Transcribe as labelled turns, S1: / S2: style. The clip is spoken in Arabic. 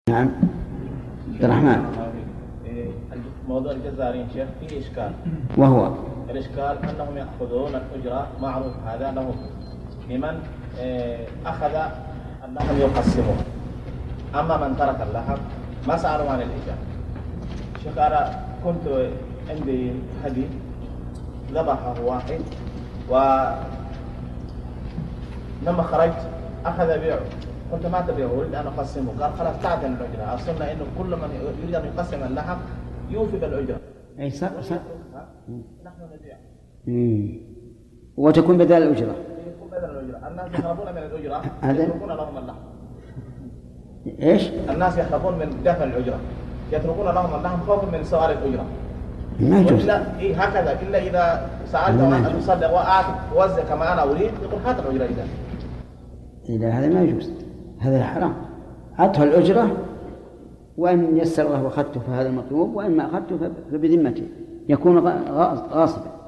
S1: نعم. عبد الرحمن.
S2: موضوع الجزارين شيخ فيه إشكال،
S1: وهو
S2: الإشكال أنهم يأخذون الأجرة، معروف هذا لهم لمن أخذ أنهم يقسمون، أما من ترك اللحم ما سألوا عن الإجرة. شيخ أنا كنت عندي هدي ذبحه واحد ولما خرجت أخذ بيعه، قلت ما تبيعه أريد أن أقسمه، قال خلاص تعدل الأجرة. أصلنا إنه كل من يريد أن يقسم اللحم يوفي بالأجرة.
S1: أي صح.
S2: نحن نبيع.
S1: وتكون بدل الأجرة.
S2: يكون بدل الأجرة. الناس يهربون من الأجرة يتركون لهم اللحم.
S1: إيش؟
S2: الناس يهربون من دفع الأجرة يتركون لهم اللحم خوفا من سؤال الأجرة.
S1: ما يجوز.
S2: لا هكذا إلا إذا سألته أن تصدق وأعطي ووزع كما أنا أريد يقول هات الأجرة.
S1: إذا هذا ما يجوز، هذا حرام. أعطها الأجرة، وأن يسر الله وأخذته فهذا المطلوب، وإن ما أخذته فبذمته يكون غاصبا.